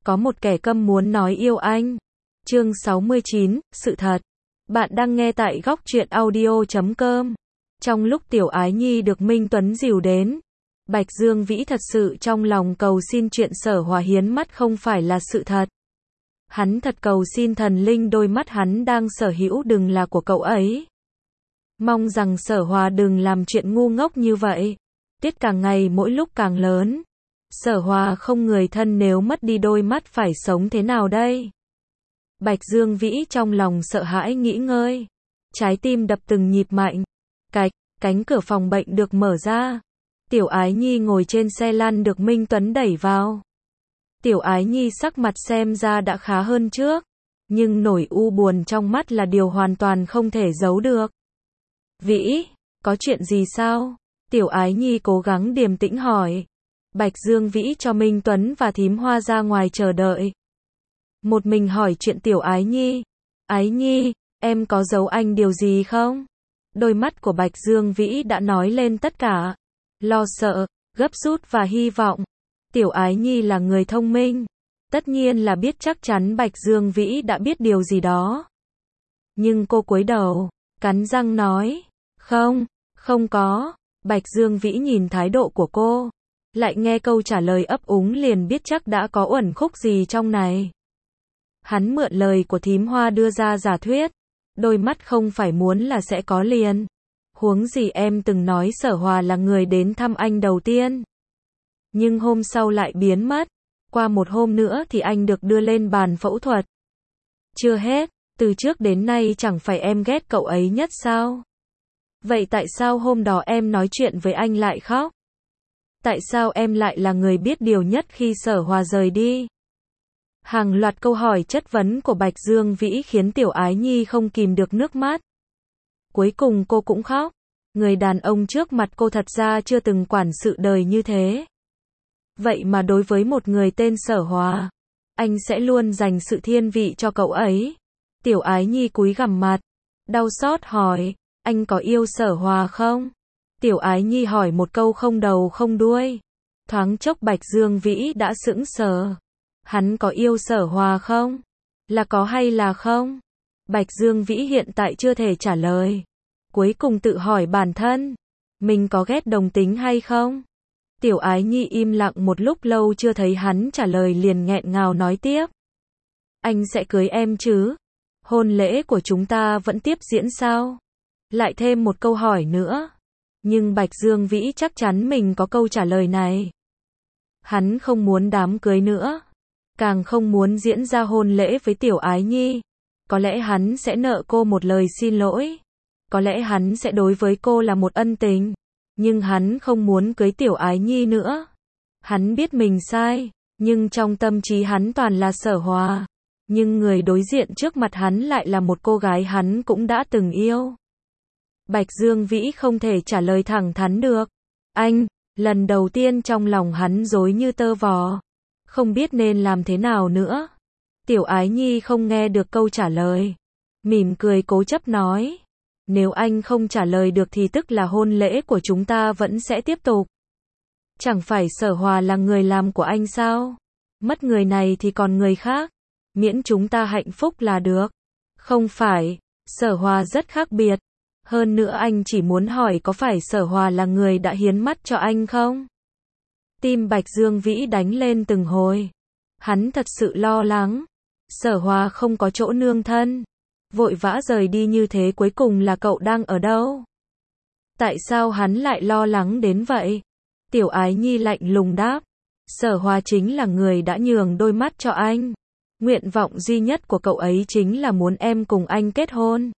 Có một kẻ câm muốn nói yêu anh. Chương 69, sự thật. Bạn đang nghe tại góc truyện audio.com. Trong lúc Tiểu Ái Nhi được Minh Tuấn dìu đến, Bạch Dương Vĩ thật sự trong lòng cầu xin chuyện Sở Hòa hiến mắt không phải là sự thật. Hắn thật cầu xin thần linh đôi mắt hắn đang sở hữu đừng là của cậu ấy. Mong rằng Sở Hòa đừng làm chuyện ngu ngốc như vậy. Tiết càng ngày mỗi lúc càng lớn. Sở Hòa không người thân nếu mất đi đôi mắt phải sống thế nào đây? Bạch Dương Vĩ trong lòng sợ hãi nghĩ ngơi. Trái tim đập từng nhịp mạnh. Cạch, cánh cửa phòng bệnh được mở ra. Tiểu Ái Nhi ngồi trên xe lăn được Minh Tuấn đẩy vào. Tiểu Ái Nhi sắc mặt xem ra đã khá hơn trước. Nhưng nỗi u buồn trong mắt là điều hoàn toàn không thể giấu được. Vĩ, có chuyện gì sao? Tiểu Ái Nhi cố gắng điềm tĩnh hỏi. Bạch Dương Vĩ cho Minh Tuấn và Thím Hoa ra ngoài chờ đợi. Một mình hỏi chuyện Tiểu Ái Nhi. Ái Nhi, em có giấu anh điều gì không? Đôi mắt của Bạch Dương Vĩ đã nói lên tất cả. Lo sợ, gấp rút và hy vọng. Tiểu Ái Nhi là người thông minh. Tất nhiên là biết chắc chắn Bạch Dương Vĩ đã biết điều gì đó. Nhưng cô cúi đầu, cắn răng nói. Không có. Bạch Dương Vĩ nhìn thái độ của cô. Lại nghe câu trả lời ấp úng liền biết chắc đã có uẩn khúc gì trong này. Hắn mượn lời của Thím Hoa đưa ra giả thuyết. Đôi mắt không phải muốn là sẽ có liền. Huống gì em từng nói Sở Hòa là người đến thăm anh đầu tiên. Nhưng hôm sau lại biến mất. Qua một hôm nữa thì anh được đưa lên bàn phẫu thuật. Chưa hết, từ trước đến nay chẳng phải em ghét cậu ấy nhất sao? Vậy tại sao hôm đó em nói chuyện với anh lại khóc? Tại sao em lại là người biết điều nhất khi Sở Hòa rời đi? Hàng loạt câu hỏi chất vấn của Bạch Dương Vĩ khiến Tiểu Ái Nhi không kìm được nước mắt. Cuối cùng cô cũng khóc. Người đàn ông trước mặt cô thật ra chưa từng quản sự đời như thế. Vậy mà đối với một người tên Sở Hòa, anh sẽ luôn dành sự thiên vị cho cậu ấy. Tiểu Ái Nhi cúi gằm mặt, đau xót hỏi, anh có yêu Sở Hòa không? Tiểu Ái Nhi hỏi một câu không đầu không đuôi. Thoáng chốc Bạch Dương Vĩ đã sững sờ. Hắn có yêu Sở Hòa không? Là có hay là không? Bạch Dương Vĩ hiện tại chưa thể trả lời. Cuối cùng tự hỏi bản thân, mình có ghét đồng tính hay không? Tiểu Ái Nhi im lặng một lúc lâu chưa thấy hắn trả lời liền nghẹn ngào nói tiếp. Anh sẽ cưới em chứ? Hôn lễ của chúng ta vẫn tiếp diễn sao? Lại thêm một câu hỏi nữa. Nhưng Bạch Dương Vĩ chắc chắn mình có câu trả lời này. Hắn không muốn đám cưới nữa. Càng không muốn diễn ra hôn lễ với Tiểu Ái Nhi. Có lẽ hắn sẽ nợ cô một lời xin lỗi. Có lẽ hắn sẽ đối với cô là một ân tình. Nhưng hắn không muốn cưới Tiểu Ái Nhi nữa. Hắn biết mình sai. Nhưng trong tâm trí hắn toàn là Sở Hòa. Nhưng người đối diện trước mặt hắn lại là một cô gái hắn cũng đã từng yêu. Bạch Dương Vĩ không thể trả lời thẳng thắn được. Anh, lần đầu tiên trong lòng hắn rối như tơ vò. Không biết nên làm thế nào nữa. Tiểu Ái Nhi không nghe được câu trả lời. Mỉm cười cố chấp nói. Nếu anh không trả lời được thì tức là hôn lễ của chúng ta vẫn sẽ tiếp tục. Chẳng phải Sở Hòa là người làm của anh sao? Mất người này thì còn người khác. Miễn chúng ta hạnh phúc là được. Không phải, Sở Hòa rất khác biệt. Hơn nữa anh chỉ muốn hỏi có phải Sở Hòa là người đã hiến mắt cho anh không? Tim Bạch Dương Vĩ đánh lên từng hồi. Hắn thật sự lo lắng. Sở Hòa không có chỗ nương thân. Vội vã rời đi như thế cuối cùng là cậu đang ở đâu? Tại sao hắn lại lo lắng đến vậy? Tiểu Ái Nhi lạnh lùng đáp. Sở Hòa chính là người đã nhường đôi mắt cho anh. Nguyện vọng duy nhất của cậu ấy chính là muốn em cùng anh kết hôn.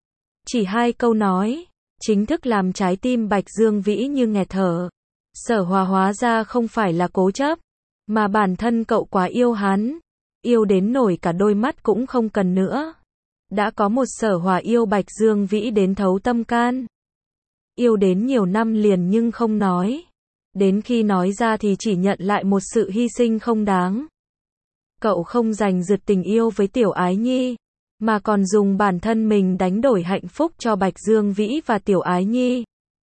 Chỉ hai câu nói, chính thức làm trái tim Bạch Dương Vĩ như nghẹt thở. Sở Hòa hóa ra không phải là cố chấp, mà bản thân cậu quá yêu hắn. Yêu đến nổi cả đôi mắt cũng không cần nữa. Đã có một Sở Hòa yêu Bạch Dương Vĩ đến thấu tâm can. Yêu đến nhiều năm liền nhưng không nói. Đến khi nói ra thì chỉ nhận lại một sự hy sinh không đáng. Cậu không giành giật tình yêu với Tiểu Ái Nhi, mà còn dùng bản thân mình đánh đổi hạnh phúc cho Bạch Dương Vĩ và Tiểu Ái Nhi.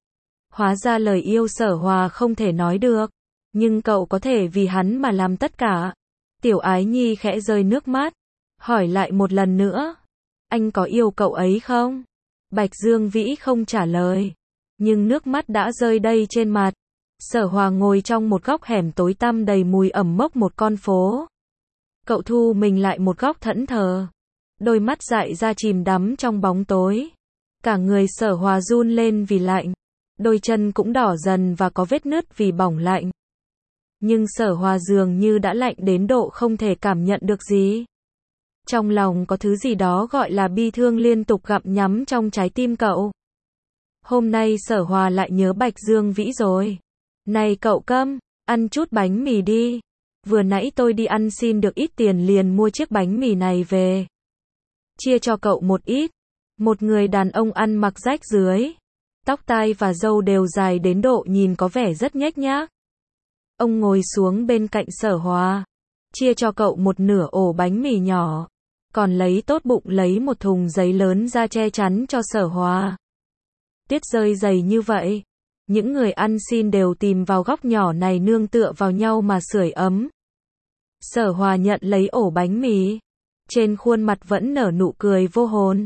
Hóa ra lời yêu Sở Hòa không thể nói được, nhưng cậu có thể vì hắn mà làm tất cả. Tiểu Ái Nhi khẽ rơi nước mắt, hỏi lại một lần nữa, anh có yêu cậu ấy không? Bạch Dương Vĩ không trả lời, nhưng nước mắt đã rơi đầy trên mặt. Sở Hòa ngồi trong một góc hẻm tối tăm đầy mùi ẩm mốc một con phố. Cậu thu mình lại một góc thẫn thờ, đôi mắt dại ra chìm đắm trong bóng tối. Cả người Sở Hòa run lên vì lạnh, đôi chân cũng đỏ dần và có vết nứt vì bỏng lạnh. Nhưng Sở Hòa dường như đã lạnh đến độ không thể cảm nhận được gì. Trong lòng có thứ gì đó gọi là bi thương liên tục gặm nhắm trong trái tim cậu. Hôm nay Sở Hòa lại nhớ Bạch Dương Vĩ rồi. Này cậu Câm, ăn chút bánh mì đi. Vừa nãy tôi đi ăn xin được ít tiền liền mua chiếc bánh mì này về. Chia cho cậu một ít. Một người đàn ông ăn mặc rách rưới. Tóc tai và râu đều dài đến độ nhìn có vẻ rất nhếch nhác. Ông ngồi xuống bên cạnh Sở Hòa. Chia cho cậu một nửa ổ bánh mì nhỏ. Còn lấy tốt bụng lấy một thùng giấy lớn ra che chắn cho Sở Hòa. Tuyết rơi dày như vậy. Những người ăn xin đều tìm vào góc nhỏ này nương tựa vào nhau mà sưởi ấm. Sở Hòa nhận lấy ổ bánh mì. Trên khuôn mặt vẫn nở nụ cười vô hồn.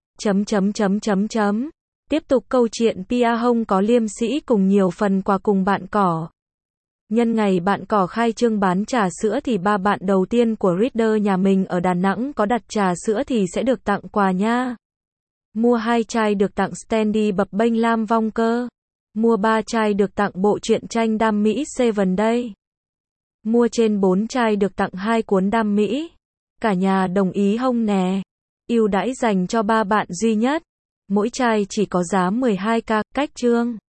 Tiếp tục câu chuyện Pia Hong có liêm sĩ cùng nhiều phần quà cùng bạn cỏ. Nhân ngày bạn cỏ khai trương bán trà sữa thì 3 bạn đầu tiên của reader nhà mình ở Đà Nẵng có đặt trà sữa thì sẽ được tặng quà nha. Mua 2 chai được tặng Standy bập bênh Lam Vong Cơ. Mua 3 chai được tặng bộ truyện tranh Đam Mỹ Seven Day. Mua trên 4 chai được tặng 2 cuốn Đam Mỹ. Cả nhà đồng ý hông nè. Ưu đãi dành cho 3 bạn duy nhất. Mỗi chai chỉ có giá 12k, cách chương.